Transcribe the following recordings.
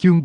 Chương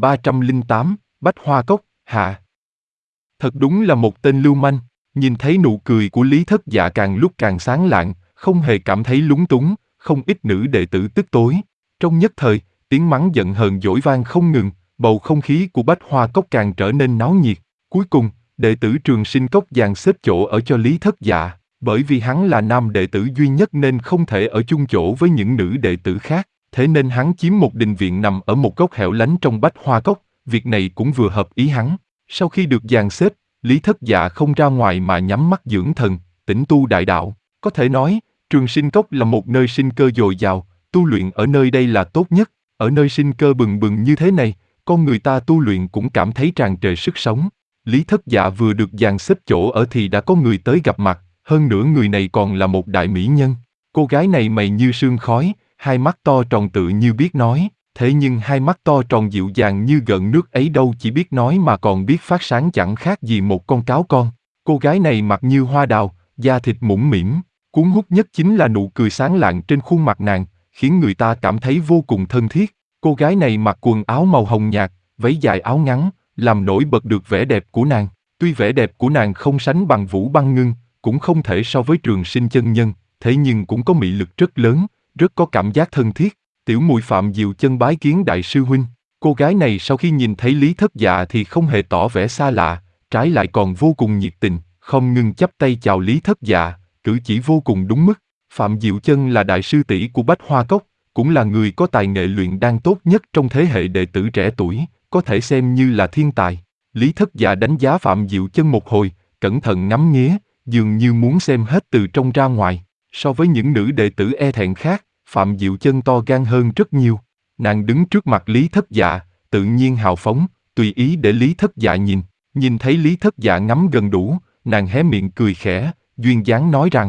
3308, Bách Hoa Cốc, hạ. Thật đúng là một tên lưu manh, nhìn thấy nụ cười của Lý Thất Dạ càng lúc càng sáng lạng, không hề cảm thấy lúng túng, không ít nữ đệ tử tức tối. Trong nhất thời, tiếng mắng giận hờn dỗi vang không ngừng, bầu không khí của Bách Hoa Cốc càng trở nên náo nhiệt. Cuối cùng, đệ tử Trường Sinh Cốc dàn xếp chỗ ở cho Lý Thất Dạ, bởi vì hắn là nam đệ tử duy nhất nên không thể ở chung chỗ với những nữ đệ tử khác. Thế nên hắn chiếm một đình viện nằm ở một góc hẻo lánh trong Bách Hoa Cốc, việc này cũng vừa hợp ý hắn. Sau khi được dàn xếp, Lý Thất Dạ không ra ngoài mà nhắm mắt dưỡng thần, tĩnh tu đại đạo. Có thể nói, Trường Sinh Cốc là một nơi sinh cơ dồi dào, tu luyện ở nơi đây là tốt nhất. Ở nơi sinh cơ bừng bừng như thế này, con người ta tu luyện cũng cảm thấy tràn trề sức sống. Lý Thất Dạ vừa được dàn xếp chỗ ở thì đã có người tới gặp mặt, hơn nữa người này còn là một đại mỹ nhân. Cô gái này mày như sương khói, hai mắt to tròn tự như biết nói, thế nhưng hai mắt to tròn dịu dàng như gợn nước ấy đâu chỉ biết nói mà còn biết phát sáng chẳng khác gì một con cáo con. Cô gái này mặt như hoa đào, da thịt mũm mĩm, cuốn hút nhất chính là nụ cười sáng lạng trên khuôn mặt nàng, khiến người ta cảm thấy vô cùng thân thiết. Cô gái này mặc quần áo màu hồng nhạt, váy dài áo ngắn, làm nổi bật được vẻ đẹp của nàng. Tuy vẻ đẹp của nàng không sánh bằng Vũ Băng Ngưng, cũng không thể so với Trường Sinh chân nhân, thế nhưng cũng có mị lực rất lớn, rất có cảm giác thân thiết. Tiểu muội Phạm Diệu Chân bái kiến đại sư huynh. Cô gái này sau khi nhìn thấy Lý Thất Dạ thì không hề tỏ vẻ xa lạ, trái lại còn vô cùng nhiệt tình, không ngừng chắp tay chào Lý Thất Dạ, cử chỉ vô cùng đúng mức. Phạm Diệu Chân là đại sư tỷ của Bách Hoa Cốc, cũng là người có tài nghệ luyện đan tốt nhất trong thế hệ đệ tử trẻ tuổi, có thể xem như là thiên tài. Lý Thất Dạ đánh giá Phạm Diệu Chân một hồi, cẩn thận ngắm nghía, dường như muốn xem hết từ trong ra ngoài. So với những nữ đệ tử e thẹn khác, Phạm Diệu Chân to gan hơn rất nhiều. Nàng đứng trước mặt Lý Thất Dạ, tự nhiên hào phóng, tùy ý để Lý Thất Dạ nhìn. Nhìn thấy Lý Thất Dạ ngắm gần đủ, nàng hé miệng cười khẽ, duyên dáng nói rằng: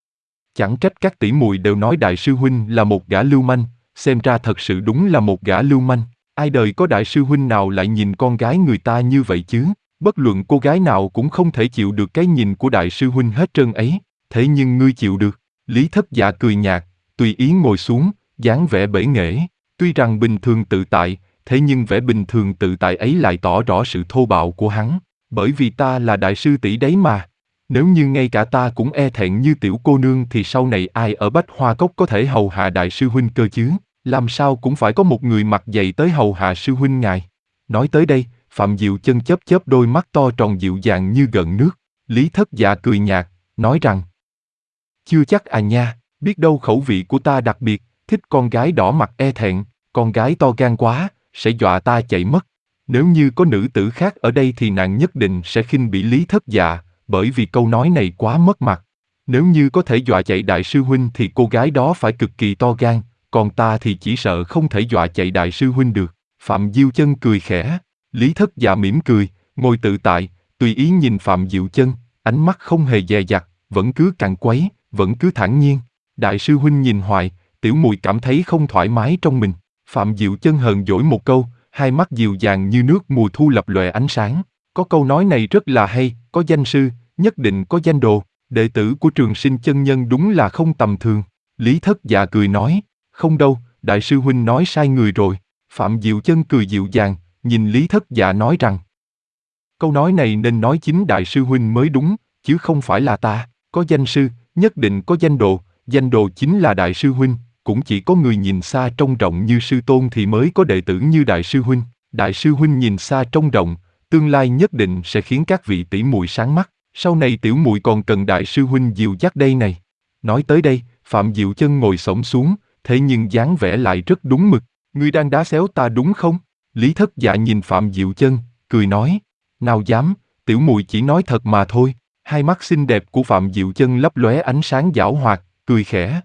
chẳng trách các tỷ muội đều nói đại sư huynh là một gã lưu manh, xem ra thật sự đúng là một gã lưu manh. Ai đời có đại sư huynh nào lại nhìn con gái người ta như vậy chứ? Bất luận cô gái nào cũng không thể chịu được cái nhìn của đại sư huynh hết trơn ấy. Thế nhưng ngươi chịu được. Lý Thất Dạ cười nhạt, tùy ý ngồi xuống, dáng vẻ bể nghệ. Tuy rằng bình thường tự tại, thế nhưng vẻ bình thường tự tại ấy lại tỏ rõ sự thô bạo của hắn. Bởi vì ta là đại sư tỷ đấy mà. Nếu như ngay cả ta cũng e thẹn như tiểu cô nương thì sau này ai ở Bách Hoa Cốc có thể hầu hạ đại sư huynh cơ chứ? Làm sao cũng phải có một người mặc giày tới hầu hạ sư huynh ngài. Nói tới đây, Phạm Diệu Chân chớp chớp đôi mắt to tròn dịu dàng như gợn nước. Lý Thất Dạ cười nhạt, nói rằng: chưa chắc à nha, biết đâu khẩu vị của ta đặc biệt, thích con gái đỏ mặt e thẹn, con gái to gan quá, sẽ dọa ta chạy mất. Nếu như có nữ tử khác ở đây thì nàng nhất định sẽ khinh bỉ Lý Thất Dạ, bởi vì câu nói này quá mất mặt. Nếu như có thể dọa chạy đại sư huynh thì cô gái đó phải cực kỳ to gan, còn ta thì chỉ sợ không thể dọa chạy đại sư huynh được. Phạm Diệu Chân cười khẽ, Lý Thất Dạ mỉm cười, ngồi tự tại, tùy ý nhìn Phạm Diệu Chân, ánh mắt không hề dè dặt, vẫn cứ càn quấy, vẫn cứ thản nhiên. Đại sư huynh nhìn hoài, tiểu muội cảm thấy không thoải mái trong mình. Phạm Diệu Chân hờn dỗi một câu, hai mắt dịu dàng như nước mùa thu lập lòe ánh sáng. Có câu nói này rất là hay, có danh sư, nhất định có danh đồ. Đệ tử của Trường Sinh chân nhân đúng là không tầm thường. Lý Thất Dạ cười nói, không đâu, đại sư huynh nói sai người rồi. Phạm Diệu Chân cười dịu dàng, nhìn Lý Thất Dạ nói rằng, câu nói này nên nói chính đại sư huynh mới đúng, chứ không phải là ta. Có danh sư, nhất định có danh đồ chính là đại sư huynh. Cũng chỉ có người nhìn xa trông rộng như sư tôn thì mới có đệ tử như đại sư huynh. Đại sư huynh nhìn xa trông rộng, tương lai nhất định sẽ khiến các vị tỷ muội sáng mắt. Sau này tiểu muội còn cần đại sư huynh dìu dắt đây này. Nói tới đây, Phạm Diệu Chân ngồi xổm xuống, thế nhưng dáng vẻ lại rất đúng mực. Ngươi đang đá xéo ta đúng không? Lý Thất Dạ nhìn Phạm Diệu Chân, cười nói, nào dám, tiểu muội chỉ nói thật mà thôi. Hai mắt xinh đẹp của Phạm Diệu Chân lấp lóe ánh sáng giảo hoạt, cười khẽ.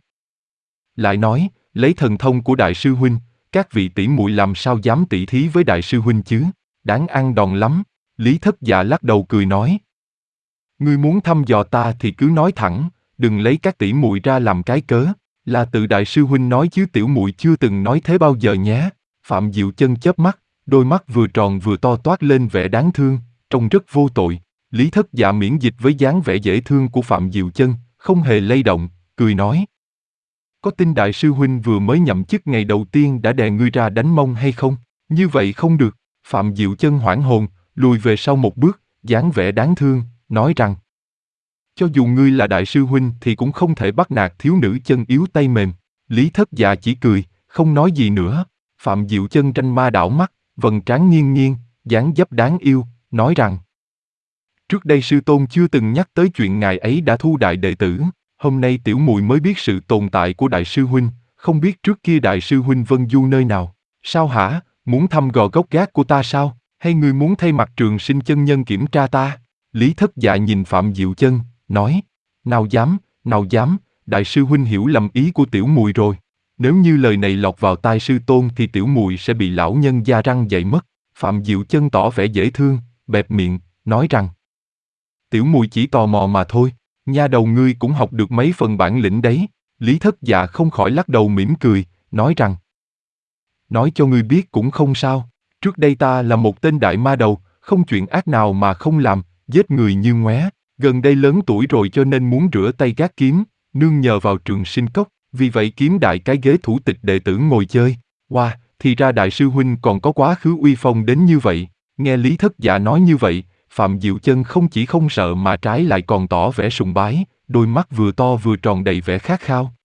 Lại nói, lấy thần thông của đại sư huynh, các vị tỷ muội làm sao dám tỷ thí với đại sư huynh chứ? Đáng ăn đòn lắm. Lý Thất Dạ lắc đầu cười nói, ngươi muốn thăm dò ta thì cứ nói thẳng, đừng lấy các tỷ muội ra làm cái cớ. Là tự đại sư huynh nói chứ tiểu muội chưa từng nói thế bao giờ nhé. Phạm Diệu Chân chớp mắt, đôi mắt vừa tròn vừa to toát lên vẻ đáng thương, trông rất vô tội. Lý Thất Dạ miễn dịch với dáng vẻ dễ thương của Phạm Diệu Chân, không hề lay động, cười nói, có tin đại sư huynh vừa mới nhậm chức ngày đầu tiên đã đè ngươi ra đánh mông hay không? Như vậy không được. Phạm Diệu Chân hoảng hồn, lùi về sau một bước, dáng vẻ đáng thương, nói rằng: cho dù ngươi là đại sư huynh thì cũng không thể bắt nạt thiếu nữ chân yếu tay mềm. Lý Thất Dạ chỉ cười, không nói gì nữa. Phạm Diệu Chân tranh ma đảo mắt, vầng trán nghiêng nghiêng, dáng dấp đáng yêu, nói rằng: trước đây sư tôn chưa từng nhắc tới chuyện ngài ấy đã thu đại đệ tử, hôm nay tiểu muội mới biết sự tồn tại của đại sư huynh, không biết trước kia đại sư huynh Vân Du nơi nào. Sao hả, muốn thăm gò gốc gác của ta sao, hay ngươi muốn thay mặt Trường Sinh chân nhân kiểm tra ta? Lý Thất Dạ nhìn Phạm Diệu Chân, nói: nào dám, đại sư huynh hiểu lầm ý của tiểu muội rồi. Nếu như lời này lọt vào tai sư tôn thì tiểu muội sẽ bị lão nhân gia răng dạy mất. Phạm Diệu Chân tỏ vẻ dễ thương, bẹp miệng, nói rằng: tiểu muội chỉ tò mò mà thôi, nha đầu ngươi cũng học được mấy phần bản lĩnh đấy. Lý Thất Dạ không khỏi lắc đầu mỉm cười, nói rằng: nói cho ngươi biết cũng không sao, trước đây ta là một tên đại ma đầu, không chuyện ác nào mà không làm, giết người như ngoé, gần đây lớn tuổi rồi cho nên muốn rửa tay gác kiếm, nương nhờ vào Trường Sinh cốc, vì vậy kiếm đại cái ghế thủ tịch đệ tử ngồi chơi. Wow, thì ra đại sư huynh còn có quá khứ uy phong đến như vậy. Nghe Lý Thất Dạ nói như vậy, Phạm Diệu Chân không chỉ không sợ mà trái lại còn tỏ vẻ sùng bái, đôi mắt vừa to vừa tròn đầy vẻ khát khao.